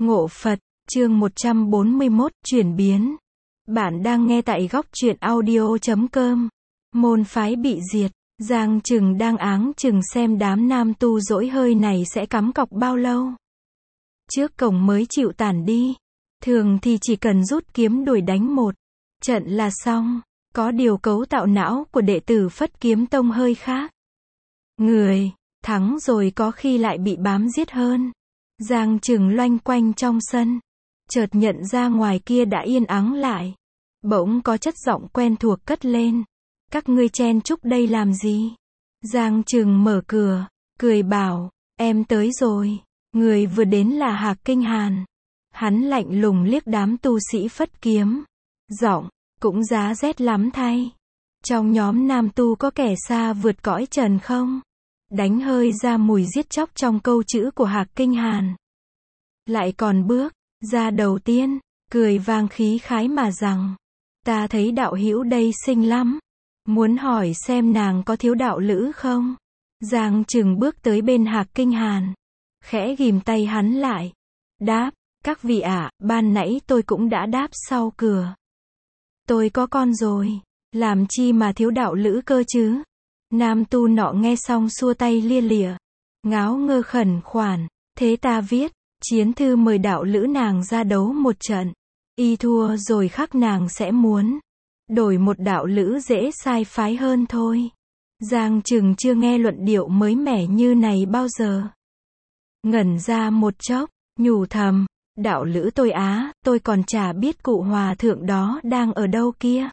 Ngộ Phật, chương 141, chuyển biến. Bạn đang nghe tại góc truyện audio.com. Môn phái bị diệt, Giang Trừng đang áng chừng xem đám nam tu dỗi hơi này sẽ cắm cọc bao lâu. Trước cổng mới chịu tản đi. Thường thì chỉ cần rút kiếm đuổi đánh một trận là xong. Có điều cấu tạo não của đệ tử Phất Kiếm Tông hơi khác. Người thắng rồi có khi lại bị bám giết hơn. Giang Trừng loanh quanh trong sân, chợt nhận ra ngoài kia đã yên ắng lại. Bỗng có chất giọng quen thuộc cất lên. Các ngươi chen chúc đây làm gì? Giang Trừng mở cửa, cười bảo, em tới rồi. Người vừa đến là Hạc Kinh Hàn. Hắn lạnh lùng liếc đám tu sĩ Phất Kiếm. Giọng, cũng giá rét lắm thay. Trong nhóm nam tu có kẻ xa vượt cõi trần không? Đánh hơi ra mùi giết chóc trong câu chữ của Hạc Kinh Hàn. Lại còn bước ra đầu tiên, cười vang khí khái mà rằng, ta thấy đạo hữu đây xinh lắm. Muốn hỏi xem nàng có thiếu đạo lữ không? Giang Trừng bước tới bên Hạc Kinh Hàn, khẽ ghìm tay hắn lại. Đáp, các vị ạ, ban nãy tôi cũng đã đáp sau cửa. Tôi có con rồi, làm chi mà thiếu đạo lữ cơ chứ? Nam tu nọ nghe xong xua tay lia lịa, ngáo ngơ khẩn khoản, thế ta viết chiến thư mời đạo lữ nàng ra đấu một trận. Y thua rồi khắc nàng sẽ muốn đổi một đạo lữ dễ sai phái hơn thôi. Giang Trừng chưa nghe luận điệu mới mẻ như này bao giờ. Ngẩn ra một chốc, nhủ thầm, đạo lữ tôi á, tôi còn chả biết cụ hòa thượng đó đang ở đâu kia.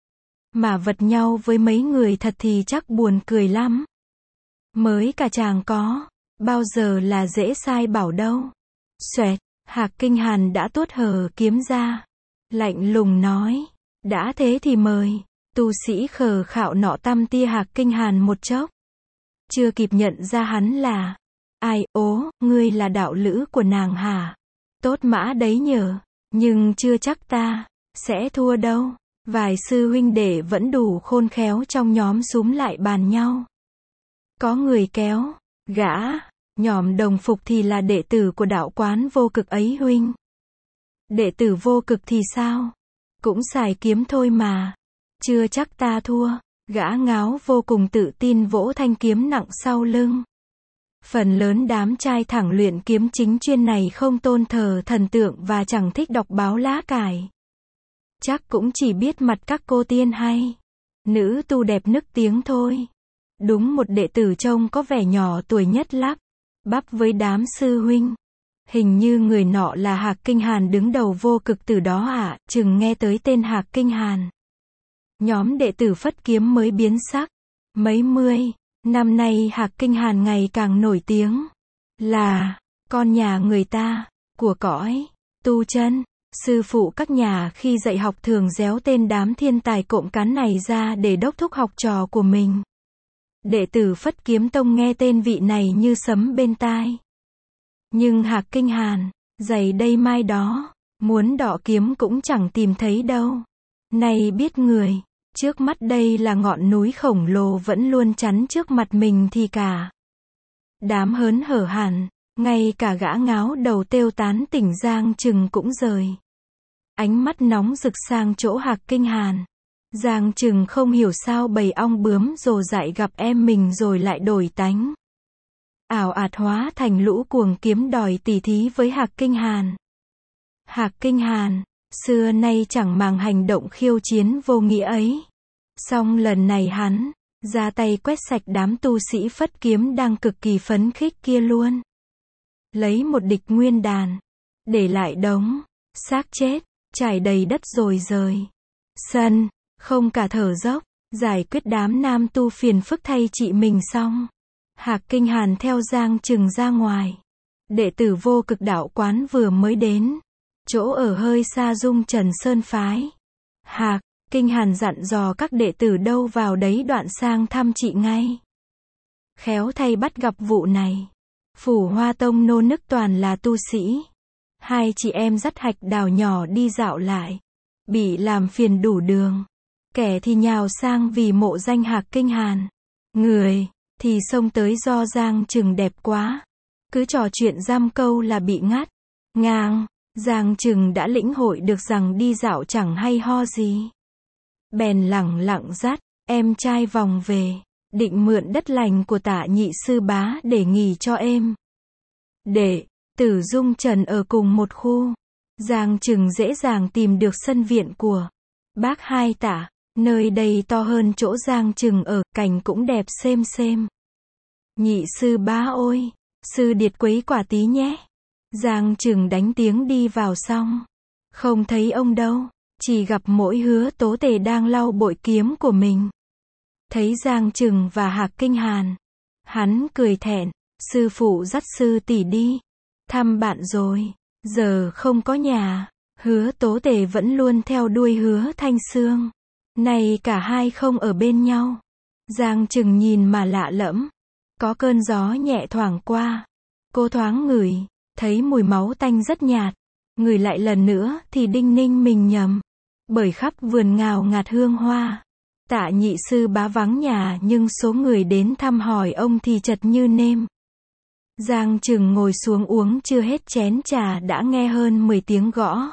Mà vật nhau với mấy người thật thì chắc buồn cười lắm. Mới cả chàng có bao giờ là dễ sai bảo đâu. Xoẹt, Hạc Kinh Hàn đã tuốt hở kiếm ra, lạnh lùng nói, đã thế thì mời. Tu sĩ khờ khạo nọ tăm tia Hạc Kinh Hàn một chốc, chưa kịp nhận ra hắn là ai. Ố, ngươi là đạo lữ của nàng hả? Tốt mã đấy nhờ, nhưng chưa chắc ta sẽ thua đâu. Vài sư huynh đệ vẫn đủ khôn khéo trong nhóm xúm lại bàn nhau. Có người kéo gã nhỏm đồng phục thì là đệ tử của đạo quán Vô Cực ấy huynh. Đệ tử Vô Cực thì sao? Cũng xài kiếm thôi mà. Chưa chắc ta thua. Gã ngáo vô cùng tự tin vỗ thanh kiếm nặng sau lưng. Phần lớn đám trai thẳng luyện kiếm chính chuyên này không tôn thờ thần tượng và chẳng thích đọc báo lá cải. Chắc cũng chỉ biết mặt các cô tiên hay nữ tu đẹp nức tiếng thôi. Đúng một đệ tử trông có vẻ nhỏ tuổi nhất lắp bắp với đám sư huynh. Hình như người nọ là Hạc Kinh Hàn đứng đầu Vô Cực từ đó ạ. Chừng nghe tới tên Hạc Kinh Hàn, nhóm đệ tử Phất Kiếm mới biến sắc. Mấy mươi năm nay Hạc Kinh Hàn ngày càng nổi tiếng là con nhà người ta, của cõi tu chân. Sư phụ các nhà khi dạy học thường réo tên đám thiên tài cộm cán này ra để đốc thúc học trò của mình. Đệ tử Phất Kiếm Tông nghe tên vị này như sấm bên tai. Nhưng Hạc Kinh Hàn, giày đây mai đó, muốn đọ kiếm cũng chẳng tìm thấy đâu. Nay biết người, trước mắt đây là ngọn núi khổng lồ vẫn luôn chắn trước mặt mình thì cả đám hớn hở hẳn, ngay cả gã ngáo đầu têu tán tỉnh Giang Trừng cũng rời ánh mắt nóng rực sang chỗ Hạc Kinh Hàn. Giang Trừng không hiểu sao bầy ong bướm rồ dại gặp em mình rồi lại đổi tánh. Ảo ạt hóa thành lũ cuồng kiếm đòi tỉ thí với Hạc Kinh Hàn. Hạc Kinh Hàn, xưa nay chẳng màng hành động khiêu chiến vô nghĩa ấy. Song lần này hắn ra tay quét sạch đám tu sĩ Phất Kiếm đang cực kỳ phấn khích kia luôn. Lấy một địch nguyên đàn, để lại đống xác chết trải đầy đất rồi rời sân, không cả thở dốc, giải quyết đám nam tu phiền phức thay chị mình xong. Hạc Kinh Hàn theo Giang Trừng ra ngoài. Đệ tử Vô Cực đạo quán vừa mới đến, chỗ ở hơi xa Dung Trần Sơn phái. Hạc Kinh Hàn dặn dò các đệ tử đâu vào đấy đoạn sang thăm chị ngay. Khéo thay bắt gặp vụ này, Phủ Hoa Tông nô nức toàn là tu sĩ. Hai chị em dắt Hạch Đào nhỏ đi dạo lại, bị làm phiền đủ đường. Kẻ thì nhào sang vì mộ danh Hạc Kinh Hàn, người thì xông tới do Giang Trừng đẹp quá. Cứ trò chuyện dăm câu là bị ngắt. Ngang, Giang Trừng đã lĩnh hội được rằng đi dạo chẳng hay ho gì. Bèn lẳng lặng dắt em trai vòng về, định mượn đất lành của Tạ Nhị sư bá để nghỉ cho êm. Để Tử Dung Trần ở cùng một khu, Giang Trừng dễ dàng tìm được sân viện của bác Hai Tạ, nơi đây to hơn chỗ Giang Trừng ở, cảnh cũng đẹp xem. Nhị sư bá ôi, sư điệt quấy quả tí nhé. Giang Trừng đánh tiếng đi vào xong, không thấy ông đâu, chỉ gặp mỗi Hứa Tố Tề đang lau bội kiếm của mình. Thấy Giang Trừng và Hạc Kinh Hàn, hắn cười thẹn, sư phụ dắt sư tỷ đi thăm bạn rồi, giờ không có nhà. Hứa Tố Tề vẫn luôn theo đuôi Hứa Thanh Sương, nay cả hai không ở bên nhau. Giang Trừng nhìn mà lạ lẫm, có cơn gió nhẹ thoảng qua, cô thoáng ngửi, thấy mùi máu tanh rất nhạt, ngửi lại lần nữa thì đinh ninh mình nhầm, bởi khắp vườn ngào ngạt hương hoa. Tạ Nhị sư bá vắng nhà nhưng số người đến thăm hỏi ông thì chật như nêm. Giang Trừng ngồi xuống uống chưa hết chén trà đã nghe hơn 10 tiếng gõ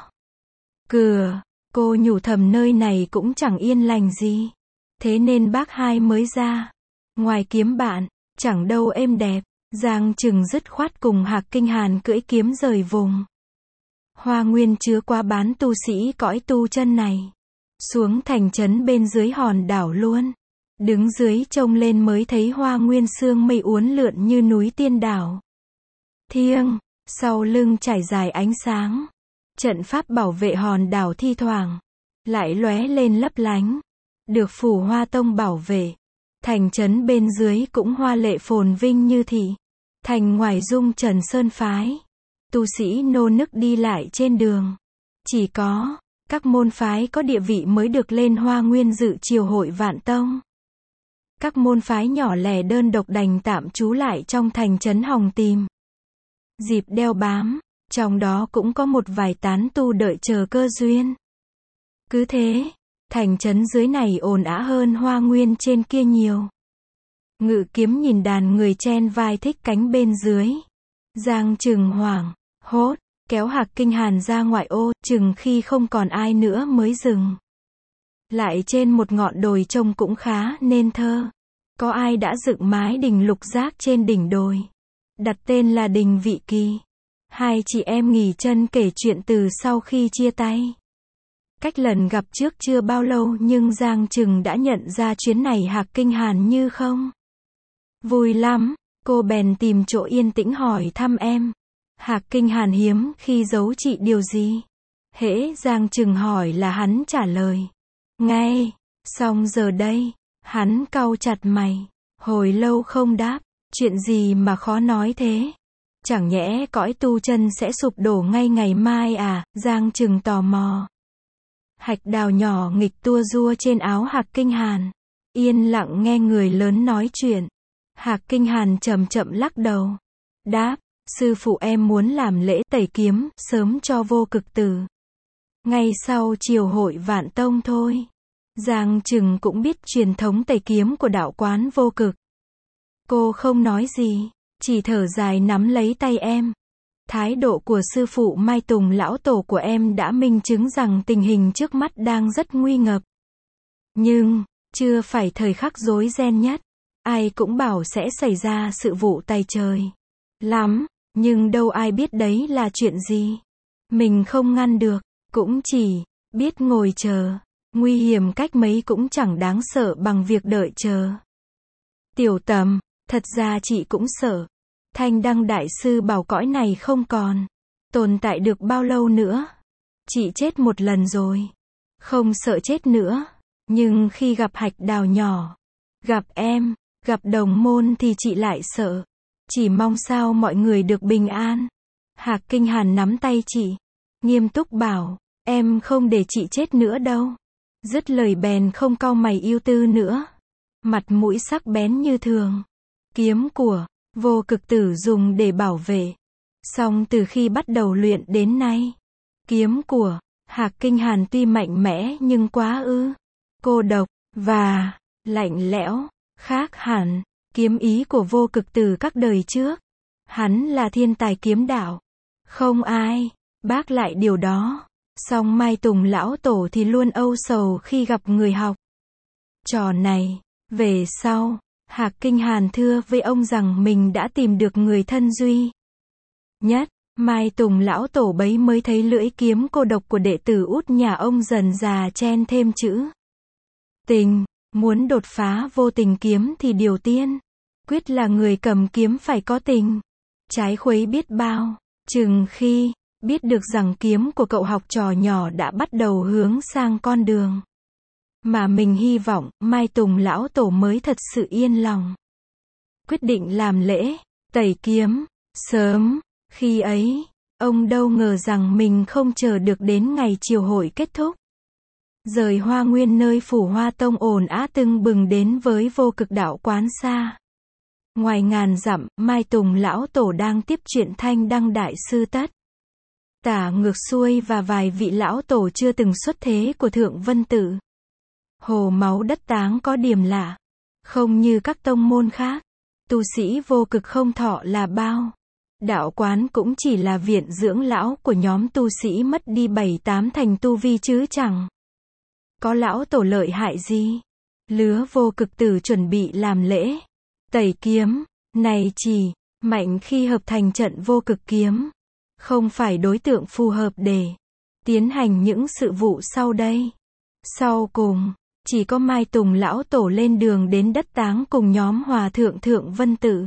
cửa. Cô nhủ thầm nơi này cũng chẳng yên lành gì, thế nên bác Hai mới ra ngoài kiếm bạn, chẳng đâu êm đẹp. Giang Trừng dứt khoát cùng Hạc Kinh Hàn cưỡi kiếm rời vùng Hoa Nguyên chứa qua bán tu sĩ cõi tu chân này, xuống thành trấn bên dưới hòn đảo luôn. Đứng dưới trông lên mới thấy Hoa Nguyên sương mây uốn lượn như núi tiên đảo. Thiêng, sau lưng trải dài ánh sáng. Trận pháp bảo vệ hòn đảo thi thoảng lại lóe lên lấp lánh, được Phủ Hoa Tông bảo vệ. Thành trấn bên dưới cũng hoa lệ phồn vinh như thị thành ngoài dung trần sơn phái. Tu sĩ nô nức đi lại trên đường. Chỉ có các môn phái có địa vị mới được lên Hoa Nguyên dự triều hội Vạn Tông. Các môn phái nhỏ lẻ đơn độc đành tạm trú lại trong thành trấn hòng tìm dịp đeo bám, trong đó cũng có một vài tán tu đợi chờ cơ duyên. Cứ thế, thành trấn dưới này ồn ào hơn Hoa Nguyên trên kia nhiều. Ngự kiếm nhìn đàn người chen vai thích cánh bên dưới. Giang Trừng hoảng hốt, kéo Hạc Kinh Hàn ra ngoại ô, chừng khi không còn ai nữa mới dừng lại trên một ngọn đồi trông cũng khá nên thơ. Có ai đã dựng mái đình lục giác trên đỉnh đồi, đặt tên là đình Vị Kỳ. Hai chị em nghỉ chân kể chuyện từ sau khi chia tay. Cách lần gặp trước chưa bao lâu nhưng Giang Trừng đã nhận ra chuyến này Hạc Kinh Hàn như không vui lắm. Cô bèn tìm chỗ yên tĩnh hỏi thăm em. Hạc Kinh Hàn hiếm khi giấu chị điều gì. Hễ Giang Trừng hỏi là hắn trả lời ngay. Xong giờ đây, hắn cau chặt mày, hồi lâu không đáp. Chuyện gì mà khó nói thế? Chẳng nhẽ cõi tu chân sẽ sụp đổ ngay ngày mai à? Giang Trừng tò mò. Hạch đào nhỏ nghịch tua rua trên áo Hạc Kinh Hàn, yên lặng nghe người lớn nói chuyện. Hạc Kinh Hàn chậm chậm lắc đầu, đáp, sư phụ em muốn làm lễ tẩy kiếm sớm cho Vô Cực Tử, ngay sau triều hội Vạn Tông thôi. Giang Trừng cũng biết truyền thống tẩy kiếm của đạo quán Vô Cực. Cô không nói gì, chỉ thở dài nắm lấy tay em. Thái độ của sư phụ Mai Tùng lão tổ của em đã minh chứng rằng tình hình trước mắt đang rất nguy ngập. Nhưng, chưa phải thời khắc rối ren nhất. Ai cũng bảo sẽ xảy ra sự vụ tày trời lắm, nhưng đâu ai biết đấy là chuyện gì. Mình không ngăn được, cũng chỉ biết ngồi chờ. Nguy hiểm cách mấy cũng chẳng đáng sợ bằng việc đợi chờ. Tiểu Tầm, thật ra chị cũng sợ. Thanh Đăng Đại Sư bảo cõi này không còn tồn tại được bao lâu nữa. Chị chết một lần rồi, không sợ chết nữa. Nhưng khi gặp Hạch Đào nhỏ, gặp em, gặp đồng môn thì chị lại sợ. Chỉ mong sao mọi người được bình an. Hạc Kinh Hàn nắm tay chị, nghiêm túc bảo, em không để chị chết nữa đâu. Dứt lời bèn không cau mày ưu tư nữa. Mặt mũi sắc bén như thường. Kiếm của Vô Cực Tử dùng để bảo vệ. Song từ khi bắt đầu luyện đến nay, kiếm của Hạc Kinh Hàn tuy mạnh mẽ nhưng quá cô độc và lạnh lẽo, khác hẳn kiếm ý của Vô Cực Tử các đời trước. Hắn là thiên tài kiếm đạo, Không ai bác lại điều đó. Song Mai Tùng lão tổ thì luôn âu sầu khi gặp người học trò này. Về sau, Hạc Kinh Hàn thưa với ông rằng mình đã tìm được người thân duy nhất. Mai Tùng lão tổ bấy mới thấy lưỡi kiếm cô độc của đệ tử út nhà ông dần dà chen thêm chữ tình. Muốn đột phá vô tình kiếm thì điều tiên quyết là người cầm kiếm phải có tình. Trái khuấy biết bao, chừng khi biết được rằng kiếm của cậu học trò nhỏ đã bắt đầu hướng sang con đường mà mình hy vọng, Mai Tùng lão tổ mới thật sự yên lòng. Quyết định làm lễ tẩy kiếm sớm. Khi ấy, ông đâu ngờ rằng mình không chờ được đến ngày triều hội kết thúc. Rời Hoa Nguyên nơi Phủ Hoa Tông ồn ào tưng bừng đến với Vô Cực Đạo quán xa. Ngoài ngàn dặm, Mai Tùng lão tổ đang tiếp chuyện Thanh Đăng đại sư Tất Tả ngược xuôi và vài vị lão tổ chưa từng xuất thế của Thượng Vân Tự. Hồ máu đất táng có điểm lạ, không như các tông môn khác, tu sĩ vô cực không thọ là bao. Đạo quán cũng chỉ là viện dưỡng lão của nhóm tu sĩ mất đi 7-8 thành tu vi chứ chẳng có lão tổ lợi hại gì. Lứa vô cực tử chuẩn bị làm lễ tẩy kiếm này chỉ mạnh khi hợp thành trận vô cực kiếm, không phải đối tượng phù hợp để tiến hành những sự vụ sau đây. Sau cùng, chỉ có Mai Tùng lão tổ lên đường đến đất táng cùng nhóm hòa thượng Thượng Vân Tự.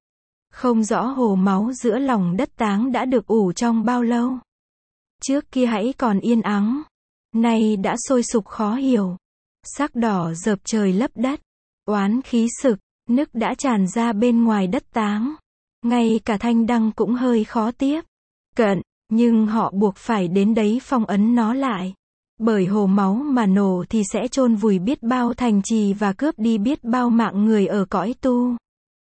Không rõ hồ máu giữa lòng đất táng đã được ủ trong bao lâu. Trước kia hãy còn yên ắng, nay đã sôi sục khó hiểu. Sắc đỏ rợp trời lấp đất, oán khí sực, nước đã tràn ra bên ngoài đất táng. Ngay cả Thanh Đăng cũng hơi khó tiếp cận, nhưng họ buộc phải đến đấy phong ấn nó lại. Bởi hồ máu mà nổ thì sẽ chôn vùi biết bao thành trì và cướp đi biết bao mạng người ở cõi tu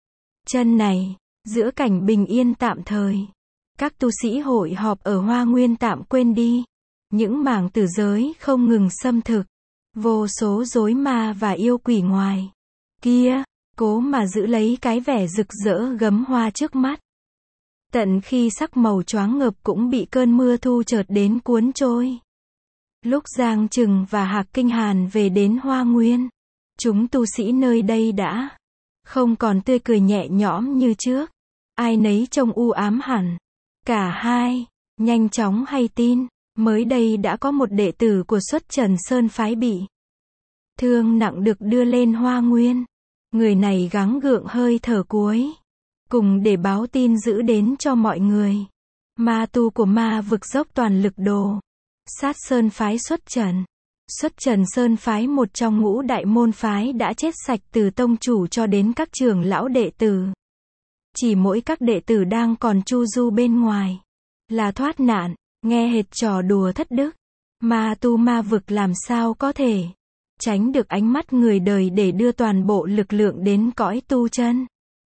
chân này. Giữa cảnh bình yên tạm thời, các tu sĩ hội họp ở Hoa Nguyên tạm quên đi những mảng tử giới không ngừng xâm thực, vô số rối ma và yêu quỷ ngoài kia, cố mà giữ lấy cái vẻ rực rỡ gấm hoa trước mắt. Tận khi sắc màu choáng ngợp cũng bị cơn mưa thu chợt đến cuốn trôi. Lúc Giang Trừng và Hạc Kinh Hàn về đến Hoa Nguyên, chúng tu sĩ nơi đây đã không còn tươi cười nhẹ nhõm như trước. Ai nấy trông u ám hẳn. Cả hai nhanh chóng hay tin, mới đây đã có một đệ tử của Xuất Trần Sơn phái bị thương nặng được đưa lên Hoa Nguyên. Người này gắng gượng hơi thở cuối cùng để báo tin dữ đến cho mọi người. Ma tu của ma vực dốc toàn lực đồ sát Sơn phái Xuất Trần. Xuất Trần Sơn phái một trong ngũ đại môn phái đã chết sạch từ tông chủ cho đến các trưởng lão đệ tử. Chỉ mỗi các đệ tử đang còn chu du bên ngoài là thoát nạn, nghe hệt trò đùa thất đức. Ma tu ma vực làm sao có thể tránh được ánh mắt người đời để đưa toàn bộ lực lượng đến cõi tu chân.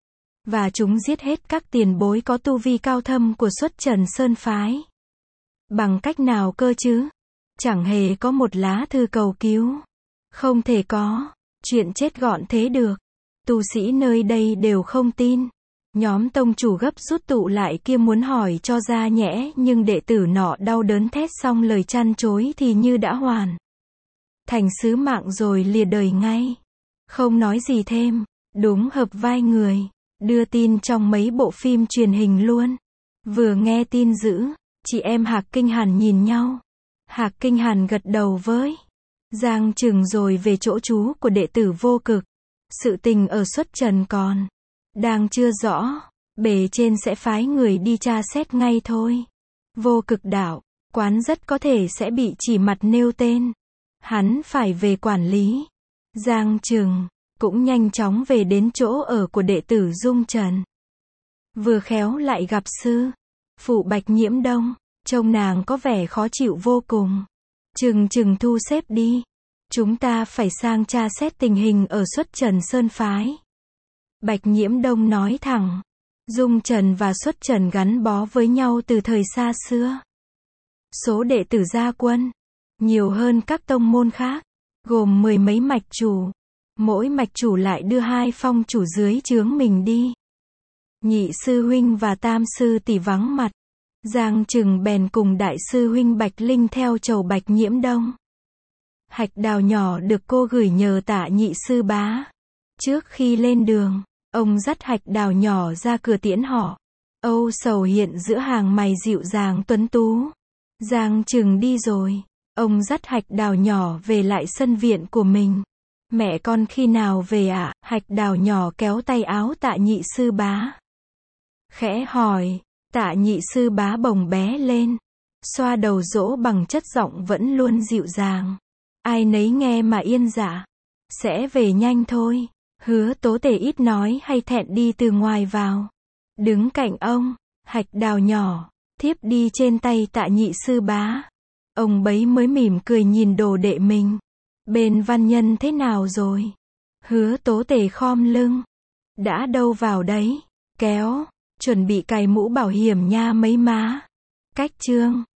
Và chúng giết hết các tiền bối có tu vi cao thâm của Xuất Trần Sơn phái. Bằng cách nào cơ chứ? Chẳng hề có một lá thư cầu cứu. Không thể có chuyện chết gọn thế được. Tu sĩ nơi đây đều không tin. Nhóm tông chủ gấp rút tụ lại kia muốn hỏi cho ra nhẽ, nhưng đệ tử nọ đau đớn thét xong lời chăn chối thì như đã hoàn thành sứ mạng rồi lìa đời ngay. Không nói gì thêm, đúng hợp vai người đưa tin trong mấy bộ phim truyền hình luôn. Vừa nghe tin dữ, chị em Hạc Kinh Hàn nhìn nhau. Hạc Kinh Hàn gật đầu với Giang Trừng rồi về chỗ trú của đệ tử vô cực. Sự tình ở Xuất Trần còn đang chưa rõ, bề trên sẽ phái người đi tra xét ngay thôi. Vô Cực Đạo quán rất có thể sẽ bị chỉ mặt nêu tên. Hắn phải về quản lý. Giang Trừng cũng nhanh chóng về đến chỗ ở của đệ tử Dung Trần. Vừa khéo lại gặp sư phụ Bạch Nhiễm Đông, trông nàng có vẻ khó chịu vô cùng. Trừng thu xếp đi, chúng ta phải sang tra xét tình hình ở Xuất Trần Sơn phái. Bạch Nhiễm Đông nói thẳng. Dung Trần và Xuất Trần gắn bó với nhau từ thời xa xưa. Số đệ tử gia quân nhiều hơn các tông môn khác, gồm 10 mấy mạch chủ. Mỗi mạch chủ lại đưa 2 phong chủ dưới trướng mình đi. Nhị sư huynh và tam sư tỷ vắng mặt. Giang Trừng bèn cùng đại sư huynh Bạch Linh theo chầu Bạch Nhiễm Đông. Hạch đào nhỏ được cô gửi nhờ Tạ nhị sư bá. Trước khi lên đường, ông dắt hạch đào nhỏ ra cửa tiễn họ. Âu sầu hiện giữa hàng mày dịu dàng tuấn tú. Giang Trừng đi rồi, ông dắt hạch đào nhỏ về lại sân viện của mình. Mẹ con khi nào về ạ? Hạch đào nhỏ kéo tay áo Tạ nhị sư bá. Khẽ hỏi, Tạ nhị sư bá bồng bé lên, xoa đầu dỗ bằng chất giọng vẫn luôn dịu dàng. Ai nấy nghe mà yên dạ. Sẽ về nhanh thôi. Hứa Tố Tề ít nói hay thẹn đi từ ngoài vào. Đứng cạnh ông, hạch đào nhỏ, thiếp đi trên tay Tạ nhị sư bá. Ông bấy mới mỉm cười nhìn đồ đệ mình. Bên văn nhân thế nào rồi? Hứa Tố Tề khom lưng. Đã đâu vào đấy. Kéo, chuẩn bị cài mũ bảo hiểm nha mấy má. Cách chương